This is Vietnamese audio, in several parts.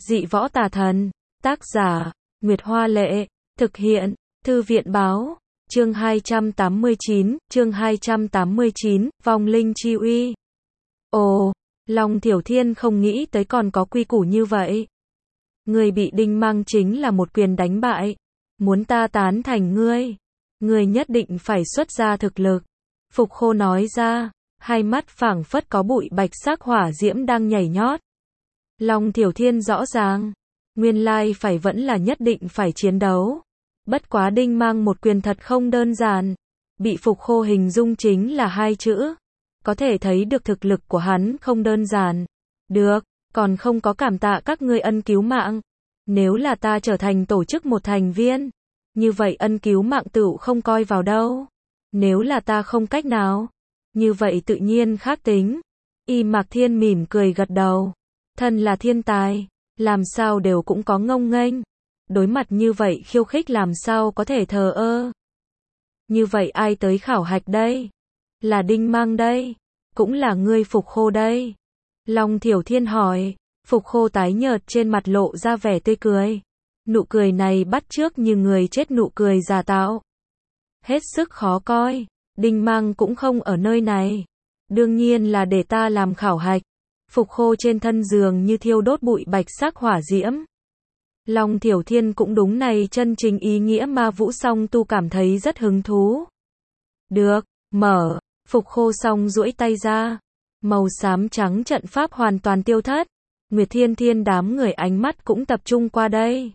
Dị võ tà thần. Tác giả, Nguyệt Hoa Lệ. Thực hiện, Thư viện Báo. Chương 289, Vong linh chi uy. Ồ, Long Thiểu Thiên không nghĩ tới còn có quy củ như vậy. Người bị đinh mang chính là một quyền đánh bại. Muốn ta tán thành ngươi nhất định phải xuất ra thực lực. Phục Khô nói ra, hai mắt phảng phất có bụi bạch sắc hỏa diễm đang nhảy nhót. Long Thiểu Thiên rõ ràng, nguyên lai phải vẫn là nhất định phải chiến đấu. Bất quá đinh mang một quyền thật không đơn giản. Bị Phục Khô hình dung chính là hai chữ. Có thể thấy được thực lực của hắn không đơn giản. Được, còn không có cảm tạ các ngươi ân cứu mạng. Nếu là ta trở thành tổ chức một thành viên, như vậy ân cứu mạng tựu không coi vào đâu. Nếu là ta không cách nào, như vậy tự nhiên khác tính. Y Mạc Thiên mỉm cười gật đầu. Thân là thiên tài, làm sao đều cũng có ngông nghênh. Đối mặt như vậy khiêu khích làm sao có thể thờ ơ. Như vậy ai tới khảo hạch đây? Là đinh mang đây? Cũng là ngươi Phục Khô đây? Long Thiểu Thiên hỏi. Phục Khô tái nhợt trên mặt lộ ra vẻ tươi cười. Nụ cười này bắt chước như người chết nụ cười giả tạo. Hết sức khó coi. Đinh mang cũng không ở nơi này. Đương nhiên là để ta làm khảo hạch. Phục Khô trên thân giường như thiêu đốt bụi bạch sắc hỏa diễm. Long Thiểu Thiên cũng đúng này chân chính ý nghĩa ma vũ song tu cảm thấy rất hứng thú. Được, mở. Phục Khô song duỗi tay ra. Màu xám trắng trận pháp hoàn toàn tiêu thất. Nguyệt Thiên Thiên đám người ánh mắt cũng tập trung qua đây.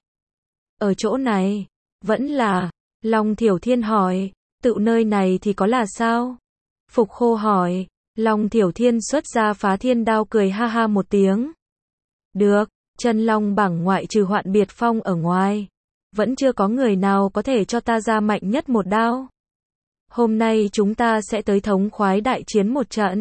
Ở chỗ này, vẫn là, Long Thiểu Thiên hỏi, tự nơi này thì có là sao? Phục Khô hỏi, Long Thiểu Thiên xuất ra Phá Thiên Đao cười ha ha một tiếng. Được, chân long bảng ngoại trừ Hoạn Biệt Phong ở ngoài, vẫn chưa có người nào có thể cho ta ra mạnh nhất một đao. Hôm nay chúng ta sẽ tới thống khoái đại chiến một trận.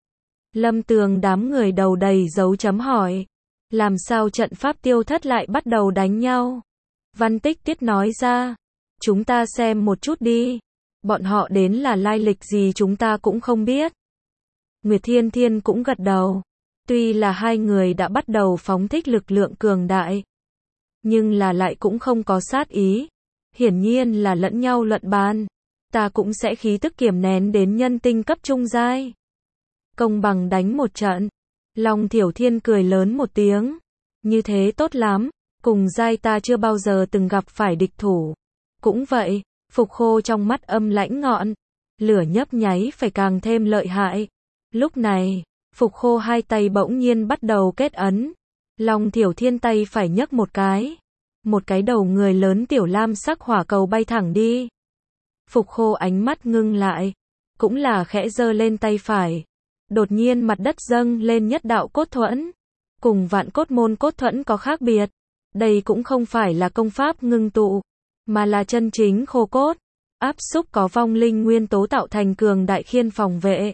Lâm Tường đám người đầu đầy dấu chấm hỏi. Làm sao trận pháp tiêu thất lại bắt đầu đánh nhau? Văn Tích Tiết nói ra. Chúng ta xem một chút đi. Bọn họ đến là lai lịch gì chúng ta cũng không biết. Nguyệt Thiên Thiên cũng gật đầu. Tuy là hai người đã bắt đầu phóng thích lực lượng cường đại, nhưng là lại cũng không có sát ý. Hiển nhiên là lẫn nhau luận bàn. Ta cũng sẽ khí tức kiềm nén đến nhân tinh cấp trung giai. Công bằng đánh một trận. Long Thiểu Thiên cười lớn một tiếng. Như thế tốt lắm. Cùng giai ta chưa bao giờ từng gặp phải địch thủ. Cũng vậy, Phục Khô trong mắt âm lãnh ngọn. Lửa nhấp nháy phải càng thêm lợi hại. Lúc này, Phục Khô hai tay bỗng nhiên bắt đầu kết ấn. Long Thiểu Thiên tay phải nhấc một cái. Một cái đầu người lớn tiểu lam sắc hỏa cầu bay thẳng đi. Phục Khô ánh mắt ngưng lại. Cũng là khẽ giơ lên tay phải. Đột nhiên mặt đất dâng lên nhất đạo cốt thuẫn. Cùng Vạn Cốt Môn cốt thuẫn có khác biệt. Đây cũng không phải là công pháp ngưng tụ, mà là chân chính khô cốt. Áp xúc có vong linh nguyên tố tạo thành cường đại khiên phòng vệ.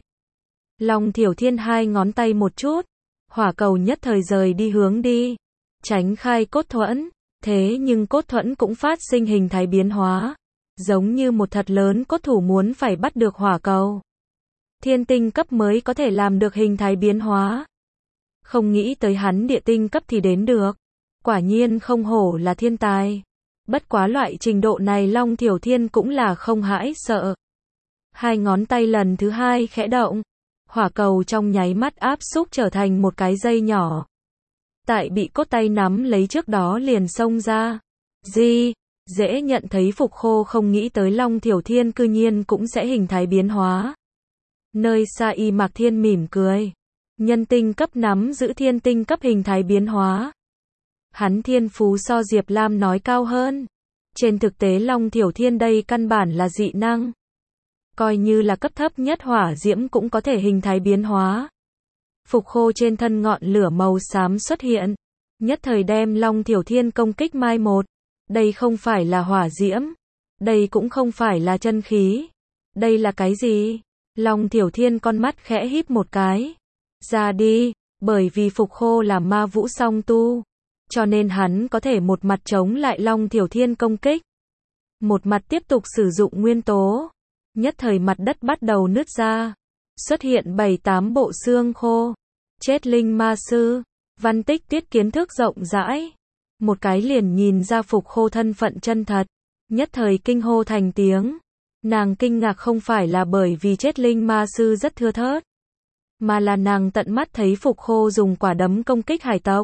Long Thiểu Thiên hai ngón tay một chút. Hỏa cầu nhất thời rời đi hướng đi. Tránh khai cốt thuẫn. Thế nhưng cốt thuẫn cũng phát sinh hình thái biến hóa. Giống như một thật lớn cốt thủ muốn phải bắt được hỏa cầu. Thiên tinh cấp mới có thể làm được hình thái biến hóa. Không nghĩ tới hắn địa tinh cấp thì đến được. Quả nhiên không hổ là thiên tài. Bất quá loại trình độ này Long Thiểu Thiên cũng là không hãi sợ. Hai ngón tay lần thứ hai khẽ động. Hỏa cầu trong nháy mắt áp xúc trở thành một cái dây nhỏ. Tại bị cốt tay nắm lấy trước đó liền xông ra. Dễ nhận thấy Phục Khô không nghĩ tới Long Thiểu Thiên cư nhiên cũng sẽ hình thái biến hóa. Nơi xa Y Mạc Thiên mỉm cười. Nhân tinh cấp nắm giữ thiên tinh cấp hình thái biến hóa. Hắn thiên phú so Diệp Lam nói cao hơn. Trên thực tế Long Thiểu Thiên đây căn bản là dị năng. Coi như là cấp thấp nhất hỏa diễm cũng có thể hình thái biến hóa. Phục Khô trên thân ngọn lửa màu xám xuất hiện. Nhất thời đem Long Thiểu Thiên công kích mai một. Đây không phải là hỏa diễm. Đây cũng không phải là chân khí. Đây là cái gì? Long Thiểu Thiên con mắt khẽ híp một cái. Ra đi, bởi vì Phục Khô là ma vũ song tu. Cho nên hắn có thể một mặt chống lại Long Thiểu Thiên công kích. Một mặt tiếp tục sử dụng nguyên tố. Nhất thời mặt đất bắt đầu nứt ra. Xuất hiện 7-8 bộ xương khô. Chết linh ma sư. Văn Tích Tuyết kiến thức rộng rãi, một cái liền nhìn ra Phục Khô thân phận chân thật, nhất thời kinh hô thành tiếng. Nàng kinh ngạc không phải là bởi vì chết linh ma sư rất thưa thớt, mà là nàng tận mắt thấy Phục Khô dùng quả đấm công kích hải tộc.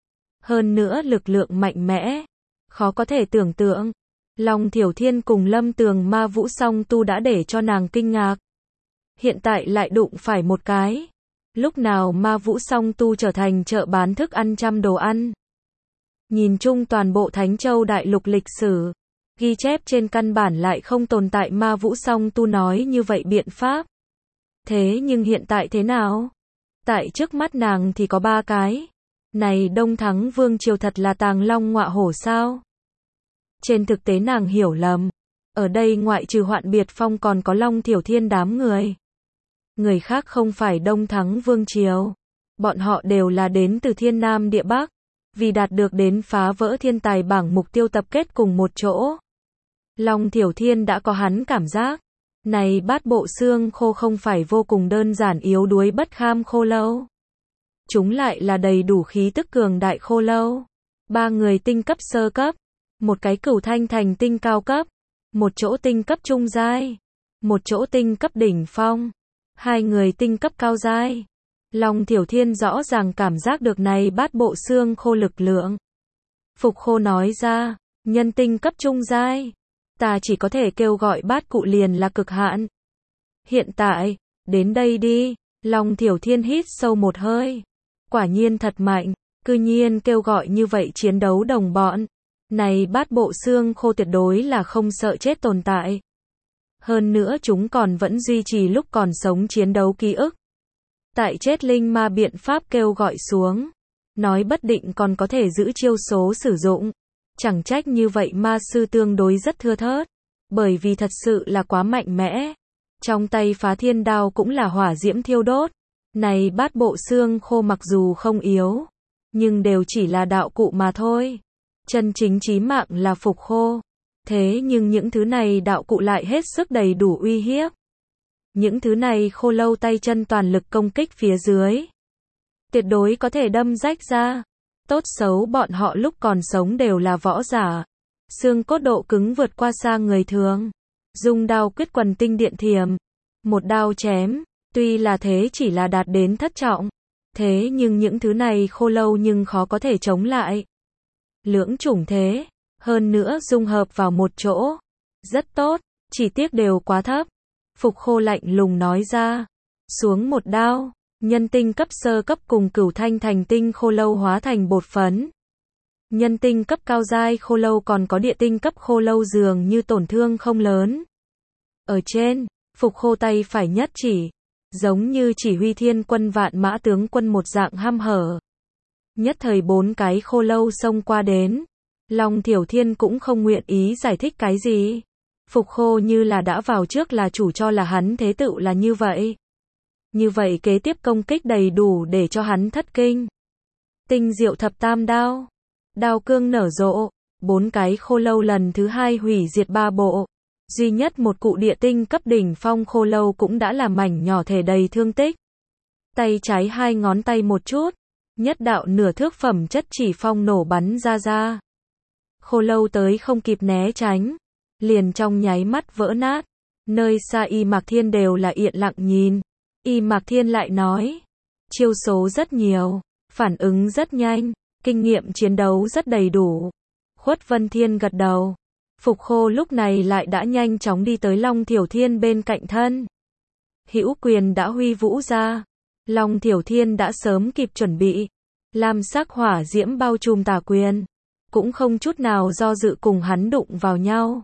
Hơn nữa lực lượng mạnh mẽ, khó có thể tưởng tượng. Long Thiểu Thiên cùng Lâm Tường Ma Vũ Song Tu đã để cho nàng kinh ngạc. Hiện tại lại đụng phải một cái. Lúc nào Ma Vũ Song Tu trở thành chợ bán thức ăn trăm đồ ăn. Nhìn chung toàn bộ Thánh Châu đại lục lịch sử, ghi chép trên căn bản lại không tồn tại Ma Vũ Song Tu nói như vậy biện pháp. Thế nhưng hiện tại thế nào? Tại trước mắt nàng thì có 3 cái. Này Đông Thắng Vương Triều thật là tàng long ngọa hổ sao? Trên thực tế nàng hiểu lầm. Ở đây ngoại trừ Hoạn Biệt Phong còn có Long Thiểu Thiên đám người. Người khác không phải Đông Thắng Vương Triều. Bọn họ đều là đến từ Thiên Nam Địa Bắc. Vì đạt được đến phá vỡ thiên tài bảng mục tiêu tập kết cùng một chỗ. Long Thiểu Thiên đã có hắn cảm giác. Này bát bộ xương khô không phải vô cùng đơn giản yếu đuối bất kham khô lâu. Chúng lại là đầy đủ khí tức cường đại khô lâu. 3 người tinh cấp sơ cấp. Một cái Cửu Thanh thành tinh cao cấp. Một chỗ tinh cấp trung giai. Một chỗ tinh cấp đỉnh phong. 2 người tinh cấp cao giai. Long Thiểu Thiên rõ ràng cảm giác được này bát bộ xương khô lực lượng. Phục Khô nói ra, nhân tinh cấp trung giai. Ta chỉ có thể kêu gọi bát cụ liền là cực hạn. Hiện tại, đến đây đi. Long Thiểu Thiên hít sâu một hơi. Quả nhiên thật mạnh, cư nhiên kêu gọi như vậy chiến đấu đồng bọn. Này bát bộ xương khô tuyệt đối là không sợ chết tồn tại. Hơn nữa chúng còn vẫn duy trì lúc còn sống chiến đấu ký ức. Tại chết linh ma biện pháp kêu gọi xuống. Nói bất định còn có thể giữ chiêu số sử dụng. Chẳng trách như vậy ma sư tương đối rất thưa thớt. Bởi vì thật sự là quá mạnh mẽ. Trong tay phá thiên đao cũng là hỏa diễm thiêu đốt. Này bát bộ xương khô mặc dù không yếu. Nhưng đều chỉ là đạo cụ mà thôi. Chân chính chí mạng là Phục Khô. Thế nhưng những thứ này đạo cụ lại hết sức đầy đủ uy hiếp. Những thứ này khô lâu tay chân toàn lực công kích phía dưới. Tuyệt đối có thể đâm rách ra. Tốt xấu bọn họ lúc còn sống đều là võ giả. Xương cốt độ cứng vượt qua xa người thường. Dùng đao quyết quần tinh điện thiềm. Một đao chém. Tuy là thế chỉ là đạt đến thất trọng. Thế nhưng những thứ này khô lâu nhưng khó có thể chống lại. Lưỡng chủng thế. Hơn nữa dung hợp vào một chỗ. Rất tốt. Chỉ tiếc đều quá thấp. Phục Khô lạnh lùng nói ra. Xuống một đao. Nhân tinh cấp sơ cấp cùng Cửu Thanh thành tinh khô lâu hóa thành bột phấn. Nhân tinh cấp cao giai khô lâu còn có địa tinh cấp khô lâu dường như tổn thương không lớn. Ở trên, Phục Khô tay phải nhất chỉ. Giống như chỉ huy thiên quân vạn mã tướng quân một dạng ham hở. Nhất thời 4 cái khô lâu xông qua đến. Long Thiểu Thiên cũng không nguyện ý giải thích cái gì. Phục Khô như là đã vào trước là chủ cho là hắn thế tựu là như vậy. Như vậy kế tiếp công kích đầy đủ để cho hắn thất kinh. Tinh diệu thập tam đao. Đao cương nở rộ. 4 cái khô lâu lần thứ 2 hủy diệt 3 bộ. Duy nhất một cụ địa tinh cấp đỉnh phong khô lâu cũng đã làm mảnh nhỏ thể đầy thương tích. Tay trái 2 ngón tay một chút. Nhất đạo nửa thước phẩm chất chỉ phong nổ bắn ra. Khô lâu tới không kịp né tránh. Liền trong nháy mắt vỡ nát. Nơi xa Y Mạc Thiên đều là yên lặng nhìn. Y Mạc Thiên lại nói. Chiêu số rất nhiều. Phản ứng rất nhanh. Kinh nghiệm chiến đấu rất đầy đủ. Khuất Vân Thiên gật đầu. Phục Khô lúc này lại đã nhanh chóng đi tới Long Thiểu Thiên bên cạnh thân. Hữu quyền đã huy vũ ra. Long Thiểu Thiên đã sớm kịp chuẩn bị. Lam sắc hỏa diễm bao trùm tà quyền. Cũng không chút nào do dự cùng hắn đụng vào nhau.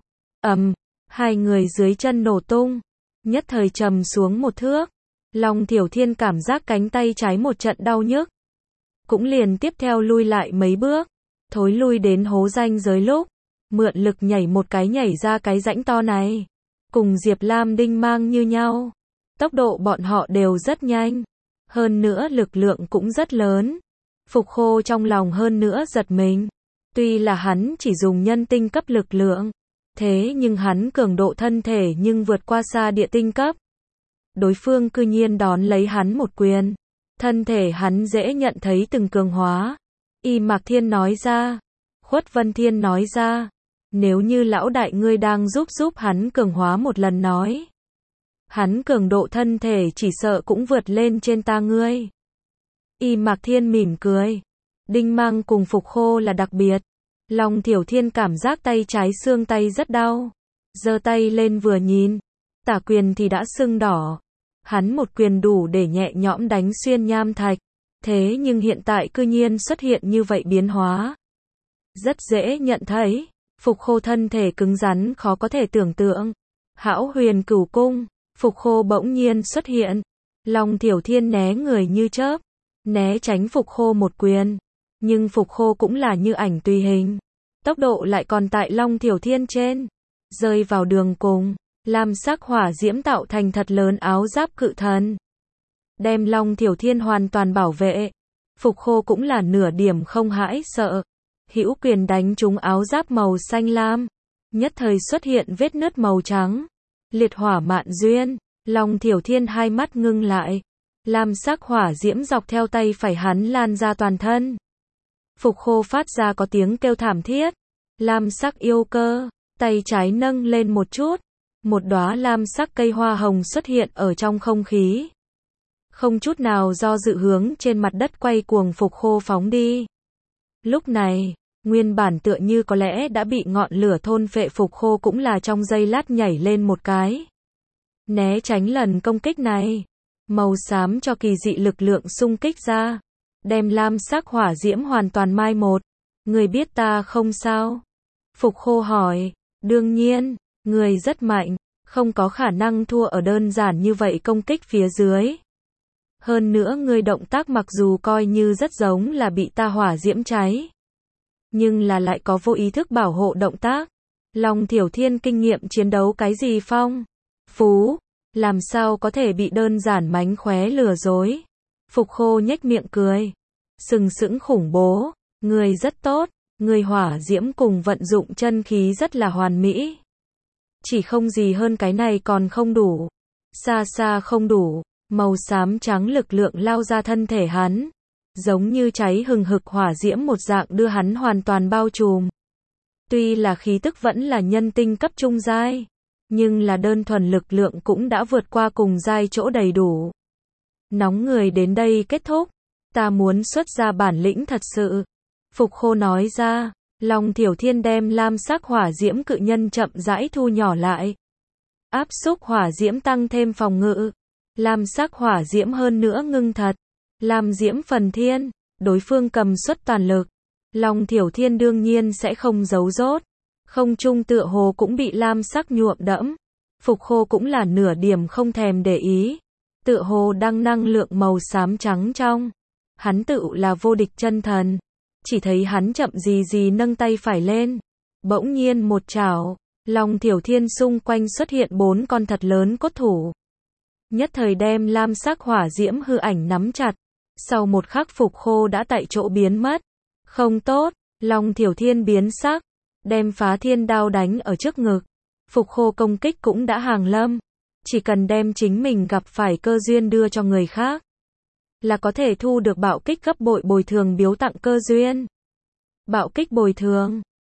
Hai người dưới chân nổ tung. Nhất thời trầm xuống một thước. Long Thiểu Thiên cảm giác cánh tay trái một trận đau nhức. Cũng liền tiếp theo lui lại mấy bước. Thối lui đến hố ranh giới lúc. Mượn lực nhảy một cái nhảy ra cái rãnh to này. Cùng Diệp Lam Đinh mang như nhau. Tốc độ bọn họ đều rất nhanh. Hơn nữa lực lượng cũng rất lớn. Phục Khô trong lòng hơn nữa giật mình. Tuy là hắn chỉ dùng nhân tinh cấp lực lượng. Thế nhưng hắn cường độ thân thể nhưng vượt qua xa địa tinh cấp. Đối phương cư nhiên đón lấy hắn một quyền. Thân thể hắn dễ nhận thấy từng cường hóa. Y Mạc Thiên nói ra. Khuất Vân Thiên nói ra. Nếu như lão đại ngươi đang giúp hắn cường hóa một lần nói. Hắn cường độ thân thể chỉ sợ cũng vượt lên trên ta ngươi. Y Mạc Thiên mỉm cười. Đinh Mang cùng Phục Khô là đặc biệt. Long Thiểu Thiên cảm giác tay trái xương tay rất đau. Giơ tay lên vừa nhìn. Tả quyền thì đã sưng đỏ. Hắn một quyền đủ để nhẹ nhõm đánh xuyên nham thạch. Thế nhưng hiện tại cư nhiên xuất hiện như vậy biến hóa. Rất dễ nhận thấy. Phục Khô thân thể cứng rắn khó có thể tưởng tượng. Hão Huyền Cửu Cung. Phục Khô bỗng nhiên xuất hiện. Long Thiểu Thiên né người như chớp. Né tránh Phục Khô một quyền. Nhưng Phục Khô cũng là như ảnh tùy hình. Tốc độ lại còn tại Long Thiểu Thiên trên. Rơi vào đường cùng. Lam sắc hỏa diễm tạo thành thật lớn áo giáp cự thần. Đem Long Thiểu Thiên hoàn toàn bảo vệ. Phục Khô cũng là nửa điểm không hãi sợ. Hữu quyền đánh trúng áo giáp màu xanh lam. Nhất thời xuất hiện vết nứt màu trắng. Liệt hỏa mạn duyên. Long Thiểu Thiên hai mắt ngưng lại. Lam sắc hỏa diễm dọc theo tay phải hắn lan ra toàn thân. Phục Khô phát ra có tiếng kêu thảm thiết. Lam sắc yêu cơ. Tay trái nâng lên một chút. Một đóa lam sắc cây hoa hồng xuất hiện ở trong không khí. Không chút nào do dự hướng trên mặt đất quay cuồng Phục Khô phóng đi. Lúc này, nguyên bản tựa như có lẽ đã bị ngọn lửa thôn phệ Phục Khô cũng là trong giây lát nhảy lên một cái. Né tránh lần công kích này. Màu xám cho kỳ dị lực lượng xung kích ra. Đem lam sắc hỏa diễm hoàn toàn mai một. Người biết ta không sao? Phục Khô hỏi. Đương nhiên, người rất mạnh. Không có khả năng thua ở đơn giản như vậy công kích phía dưới. Hơn nữa người động tác mặc dù coi như rất giống là bị ta hỏa diễm cháy. Nhưng là lại có vô ý thức bảo hộ động tác. Long Thiểu Thiên kinh nghiệm chiến đấu cái gì phong? Phú, làm sao có thể bị đơn giản mánh khóe lừa dối? Phục Khô nhếch miệng cười. Sừng sững khủng bố, người rất tốt, người hỏa diễm cùng vận dụng chân khí rất là hoàn mỹ. Chỉ không gì hơn cái này còn không đủ. Xa xa không đủ, màu xám trắng lực lượng lao ra thân thể hắn. Giống như cháy hừng hực hỏa diễm một dạng đưa hắn hoàn toàn bao trùm. Tuy là khí tức vẫn là nhân tinh cấp trung giai, nhưng là đơn thuần lực lượng cũng đã vượt qua cùng giai chỗ đầy đủ. Nóng người đến đây kết thúc, ta muốn xuất ra bản lĩnh thật sự. Phục Khô nói ra, Long Thiểu Thiên đem lam sắc hỏa diễm cự nhân chậm rãi thu nhỏ lại. Áp xúc hỏa diễm tăng thêm phòng ngự. Lam sắc hỏa diễm hơn nữa ngưng thật. Lam diễm phần thiên, đối phương cầm suất toàn lực. Long Thiểu Thiên đương nhiên sẽ không giấu rốt. Không trung tựa hồ cũng bị lam sắc nhuộm đẫm. Phục Khô cũng là nửa điểm không thèm để ý. Tựa hồ đang năng lượng màu xám trắng trong. Hắn tự là vô địch chân thần. Chỉ thấy hắn chậm gì nâng tay phải lên. Bỗng nhiên một chảo. Long Thiểu Thiên xung quanh xuất hiện 4 con thật lớn cốt thủ. Nhất thời đem lam sắc hỏa diễm hư ảnh nắm chặt. Sau một khắc Phục Khô đã tại chỗ biến mất. Không tốt, Long Thiểu Thiên biến sắc. Đem phá thiên đao đánh ở trước ngực. Phục Khô công kích cũng đã hàng lâm. Chỉ cần đem chính mình gặp phải cơ duyên đưa cho người khác. Là có thể thu được bạo kích gấp bội bồi thường biếu tặng cơ duyên. Bạo kích bồi thường.